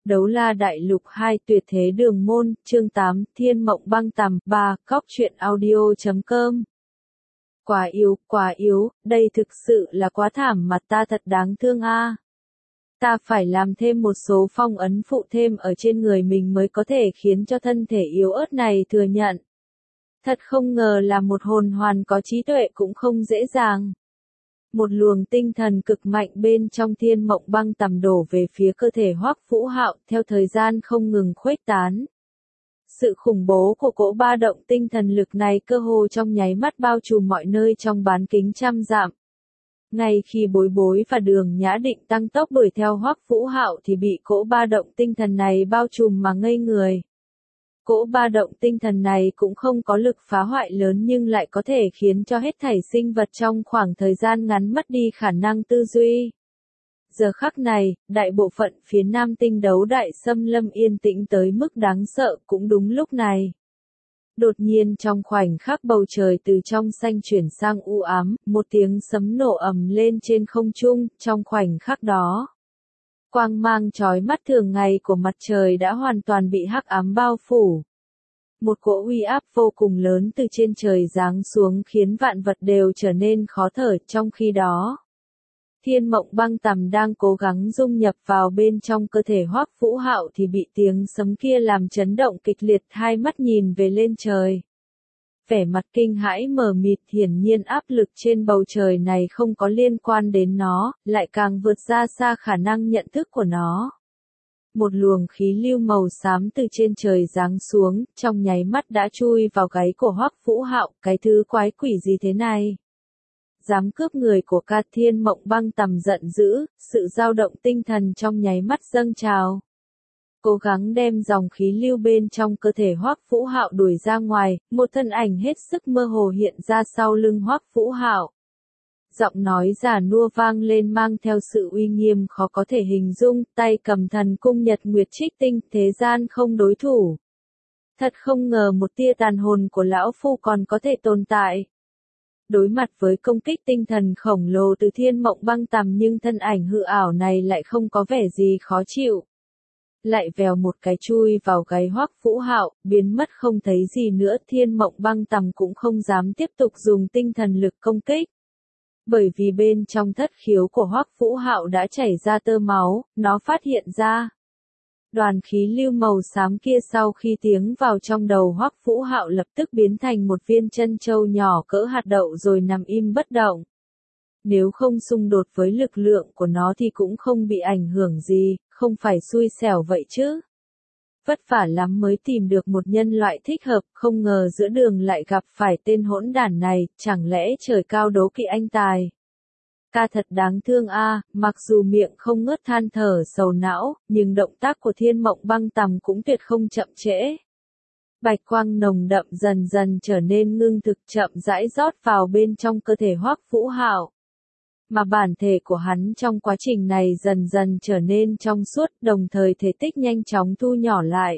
Đấu La Đại Lục 2 Tuyệt Thế Đường Môn, chương 8, Thiên Mộng Băng Tằm, 3, Cóc truyện audio.com. Quá yếu, đây thực sự là quá thảm mà ta thật đáng thương a. Ta phải làm thêm một số phong ấn phụ thêm ở trên người mình mới có thể khiến cho thân thể yếu ớt này thừa nhận. Thật không ngờ là một hồn hoàn có trí tuệ cũng không dễ dàng. Một luồng tinh thần cực mạnh bên trong Thiên Mộng Băng Tằm đổ về phía cơ thể Hoắc Vũ Hạo, theo thời gian không ngừng khuếch tán. Sự khủng bố của cỗ ba động tinh thần lực này cơ hồ trong nháy mắt bao trùm mọi nơi trong bán kính trăm dặm. Ngay khi Bối Bối và Đường Nhã định tăng tốc đuổi theo Hoắc Vũ Hạo thì bị cỗ ba động tinh thần này bao trùm mà ngây người. Cỗ ba động tinh thần này cũng không có lực phá hoại lớn nhưng lại có thể khiến cho hết thảy sinh vật trong khoảng thời gian ngắn mất đi khả năng tư duy. Giờ khắc này, đại bộ phận phía nam tinh đấu đại xâm lâm yên tĩnh tới mức đáng sợ. Cũng đúng lúc này, đột nhiên trong khoảnh khắc bầu trời từ trong xanh chuyển sang u ám, một tiếng sấm nổ ầm lên trên không trung. Trong khoảnh khắc đó, quang mang chói mắt thường ngày của mặt trời đã hoàn toàn bị hắc ám bao phủ. Một cỗ uy áp vô cùng lớn từ trên trời giáng xuống khiến vạn vật đều trở nên khó thở. Trong khi đó, Thiên Mộng Băng Tằm đang cố gắng dung nhập vào bên trong cơ thể Hoắc Vũ Hạo thì bị tiếng sấm kia làm chấn động kịch liệt, hai mắt nhìn về lên trời. Vẻ mặt kinh hãi mờ mịt, hiển nhiên áp lực trên bầu trời này không có liên quan đến nó, lại càng vượt ra xa khả năng nhận thức của nó. Một luồng khí lưu màu xám từ trên trời giáng xuống, trong nháy mắt đã chui vào gáy của Hoắc Vũ Hạo. Cái thứ quái quỷ gì thế này? Dám cướp người của ca? Thiên Mộng Băng Tằm giận dữ, sự dao động tinh thần trong nháy mắt dâng trào. Cố gắng đem dòng khí lưu bên trong cơ thể Hoắc Vũ Hạo đuổi ra ngoài, một thân ảnh hết sức mơ hồ hiện ra sau lưng Hoắc Vũ Hạo. Giọng nói già nua vang lên mang theo sự uy nghiêm khó có thể hình dung, tay cầm thần cung Nhật Nguyệt Trích Tinh, thế gian không đối thủ. Thật không ngờ một tia tàn hồn của lão phu còn có thể tồn tại. Đối mặt với công kích tinh thần khổng lồ từ Thiên Mộng Băng Tằm nhưng thân ảnh hư ảo này lại không có vẻ gì khó chịu. Lại vèo một cái chui vào gáy Hoắc Vũ Hạo, biến mất không thấy gì nữa. Thiên Mộng Băng Tằm cũng không dám tiếp tục dùng tinh thần lực công kích. Bởi vì bên trong thất khiếu của Hoắc Vũ Hạo đã chảy ra tơ máu, nó phát hiện ra. Đoàn khí lưu màu xám kia sau khi tiến vào trong đầu Hoắc Vũ Hạo lập tức biến thành một viên chân châu nhỏ cỡ hạt đậu rồi nằm im bất động. Nếu không xung đột với lực lượng của nó thì cũng không bị ảnh hưởng gì, không phải xui xẻo vậy chứ. Vất vả lắm mới tìm được một nhân loại thích hợp, không ngờ giữa đường lại gặp phải tên hỗn đản này, chẳng lẽ trời cao đố kỵ anh tài. Ca thật đáng thương a. Mặc dù miệng không ngớt than thở sầu não, nhưng động tác của Thiên Mộng Băng Tằm cũng tuyệt không chậm trễ. Bạch quang nồng đậm dần dần trở nên ngưng thực, chậm rãi rót vào bên trong cơ thể Hoắc Vũ Hạo. Mà bản thể của hắn trong quá trình này dần dần trở nên trong suốt, đồng thời thể tích nhanh chóng thu nhỏ lại.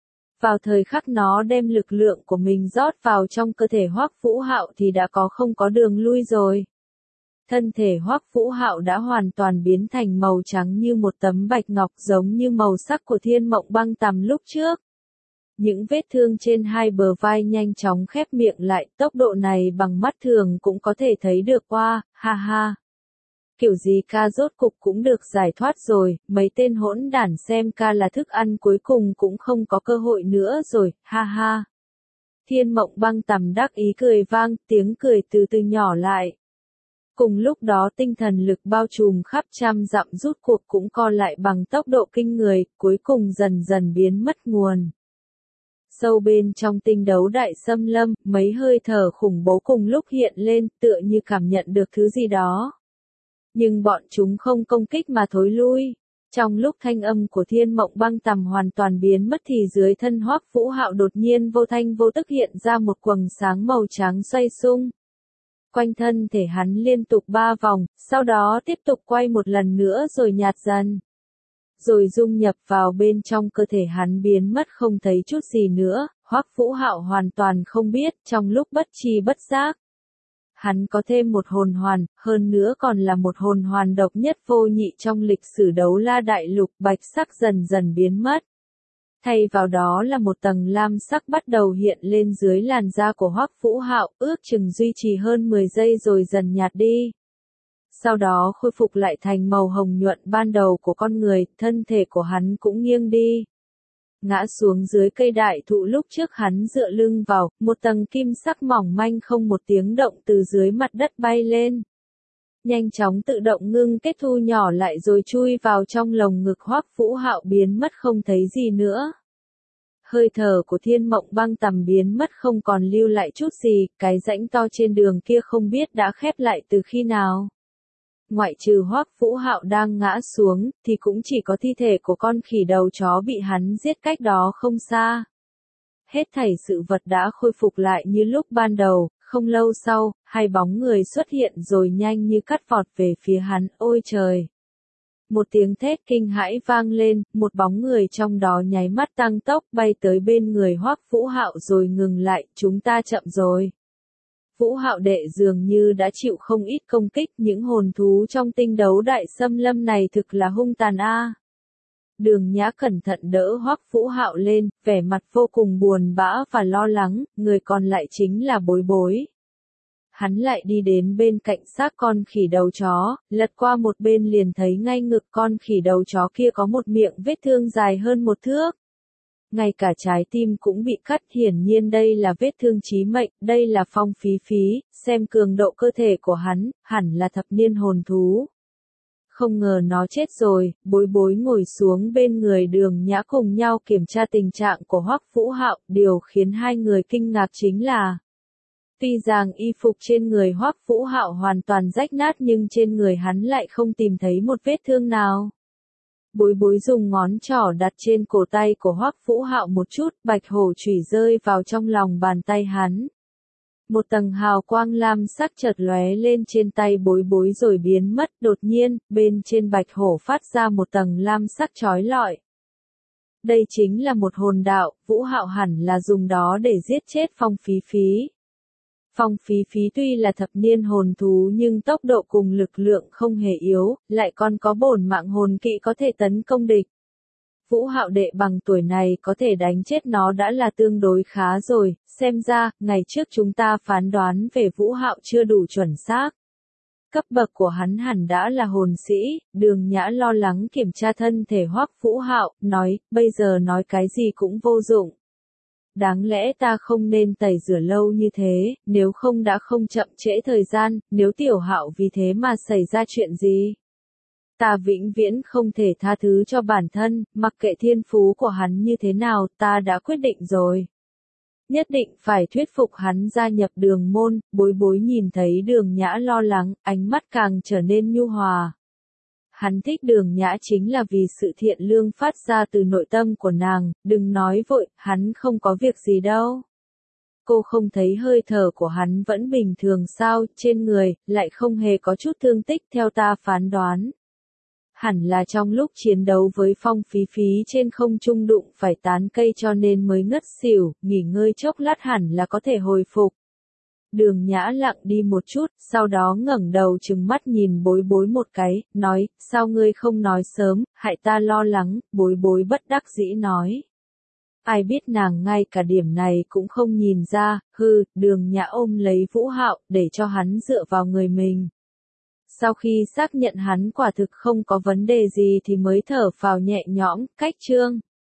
Vào thời khắc nó đem lực lượng của mình rót vào trong cơ thể Hoắc Vũ Hạo thì đã không có đường lui rồi. Thân thể Hoắc Vũ Hạo đã hoàn toàn biến thành màu trắng như một tấm bạch ngọc, giống như màu sắc của Thiên Mộng Băng Tằm lúc trước. Những vết thương trên hai bờ vai nhanh chóng khép miệng lại, tốc độ này bằng mắt thường cũng có thể thấy được qua, ha ha. Kiểu gì ca rốt cục cũng được giải thoát rồi, mấy tên hỗn đản xem ca là thức ăn cuối cùng cũng không có cơ hội nữa rồi, ha ha. Thiên Mộng Băng Tằm đắc ý cười vang, tiếng cười từ từ nhỏ lại. Cùng lúc đó tinh thần lực bao trùm khắp trăm dặm rút cuộc cũng co lại bằng tốc độ kinh người, cuối cùng dần dần biến mất nguồn. Sâu bên trong tinh đấu đại xâm lâm, mấy hơi thở khủng bố cùng lúc hiện lên, tựa như cảm nhận được thứ gì đó. Nhưng bọn chúng không công kích mà thối lui. Trong lúc thanh âm của Thiên Mộng Băng Tằm hoàn toàn biến mất thì dưới thân Hoắc Vũ Hạo đột nhiên vô thanh vô tức hiện ra một quầng sáng màu trắng xoay xung. Quanh thân thể hắn liên tục 3 vòng, sau đó tiếp tục quay một lần nữa rồi nhạt dần. Rồi dung nhập vào bên trong cơ thể hắn biến mất không thấy chút gì nữa. Hoắc Vũ Hạo hoàn toàn không biết, trong lúc bất tri bất giác, Hắn có thêm một hồn hoàn, hơn nữa còn là một hồn hoàn độc nhất vô nhị trong lịch sử đấu la đại lục. Bạch sắc dần dần biến mất. Thay vào đó là một tầng lam sắc bắt đầu hiện lên dưới làn da của Hoắc Vũ Hạo, ước chừng duy trì hơn 10 giây rồi dần nhạt đi. Sau đó khôi phục lại thành màu hồng nhuận ban đầu của con người, thân thể của hắn cũng nghiêng đi. Ngã xuống dưới cây đại thụ lúc trước hắn dựa lưng vào, một tầng kim sắc mỏng manh không một tiếng động từ dưới mặt đất bay lên. Nhanh chóng tự động ngưng kết thu nhỏ lại rồi chui vào trong lồng ngực Hoắc Vũ Hạo biến mất không thấy gì nữa. Hơi thở của Thiên Mộng Băng Tầm biến mất không còn lưu lại chút gì, cái rãnh to trên đường kia không biết đã khép lại từ khi nào. Ngoại trừ Hoắc Vũ Hạo đang ngã xuống, thì cũng chỉ có thi thể của con khỉ đầu chó bị hắn giết cách đó không xa. Hết thảy sự vật đã khôi phục lại như lúc ban đầu, không lâu sau, hai bóng người xuất hiện rồi nhanh như cắt vọt về phía hắn, ôi trời! Một tiếng thét kinh hãi vang lên, một bóng người trong đó nháy mắt tăng tốc bay tới bên người Hoắc Vũ Hạo rồi ngừng lại, chúng ta chậm rồi. Vũ Hạo đệ dường như đã chịu không ít công kích, những hồn thú trong tinh đấu đại xâm lâm này thực là hung tàn a. Đường Nhã cẩn thận đỡ Hoắc Vũ Hạo lên, vẻ mặt vô cùng buồn bã và lo lắng, người còn lại chính là Bối Bối. Hắn lại đi đến bên cạnh xác con khỉ đầu chó, lật qua một bên liền thấy ngay ngực con khỉ đầu chó kia có một miệng vết thương dài hơn 1 thước. Ngay cả trái tim cũng bị cắt, hiển nhiên đây là vết thương chí mệnh, đây là Phong Phí Phí, xem cường độ cơ thể của hắn, hẳn là thập niên hồn thú. Không ngờ nó chết rồi. Bối Bối ngồi xuống bên người Đường Nhã cùng nhau kiểm tra tình trạng của Hoắc Vũ Hạo, điều khiến hai người kinh ngạc chính là tuy rằng y phục trên người Hoắc Vũ Hạo hoàn toàn rách nát nhưng trên người hắn lại không tìm thấy một vết thương nào. Bối Bối dùng ngón trỏ đặt trên cổ tay của Hoắc Vũ Hạo một chút, bạch hổ chủy rơi vào trong lòng bàn tay hắn. Một tầng hào quang lam sắc chợt lóe lên trên tay Bối Bối rồi biến mất, đột nhiên, bên trên bạch hổ phát ra một tầng lam sắc chói lọi. Đây chính là một hồn đạo, Vũ Hạo hẳn là dùng đó để giết chết Phong Phí Phí. Phong Phí Phí tuy là thập niên hồn thú nhưng tốc độ cùng lực lượng không hề yếu, lại còn có bổn mạng hồn kỵ có thể tấn công địch. Vũ Hạo đệ bằng tuổi này có thể đánh chết nó đã là tương đối khá rồi, xem ra, ngày trước chúng ta phán đoán về Vũ Hạo chưa đủ chuẩn xác. Cấp bậc của hắn hẳn đã là hồn sĩ. Đường Nhã lo lắng kiểm tra thân thể Hoắc Vũ Hạo, nói, bây giờ nói cái gì cũng vô dụng. Đáng lẽ ta không nên tẩy rửa lâu như thế, nếu không đã không chậm trễ thời gian, nếu Tiểu Hạo vì thế mà xảy ra chuyện gì. Ta vĩnh viễn không thể tha thứ cho bản thân, mặc kệ thiên phú của hắn như thế nào, ta đã quyết định rồi. Nhất định phải thuyết phục hắn gia nhập Đường môn. Bối Bối nhìn thấy Đường Nhã lo lắng, ánh mắt càng trở nên nhu hòa. Hắn thích Đường Nhã chính là vì sự thiện lương phát ra từ nội tâm của nàng, đừng nói vội, hắn không có việc gì đâu. Cô không thấy hơi thở của hắn vẫn bình thường sao, trên người, lại không hề có chút thương tích theo ta phán đoán. Hẳn là trong lúc chiến đấu với Phong Phí Phí trên không trung đụng phải tán cây cho nên mới ngất xỉu, nghỉ ngơi chốc lát hẳn là có thể hồi phục. Đường Nhã lặng đi một chút, sau đó ngẩng đầu trừng mắt nhìn Bối Bối một cái, nói, sao ngươi không nói sớm, hại ta lo lắng. Bối Bối bất đắc dĩ nói. Ai biết nàng ngay cả điểm này cũng không nhìn ra, Đường Nhã ôm lấy Vũ Hạo, để cho hắn dựa vào người mình. Sau khi xác nhận hắn quả thực không có vấn đề gì thì mới thở phào nhẹ nhõm, cách chương.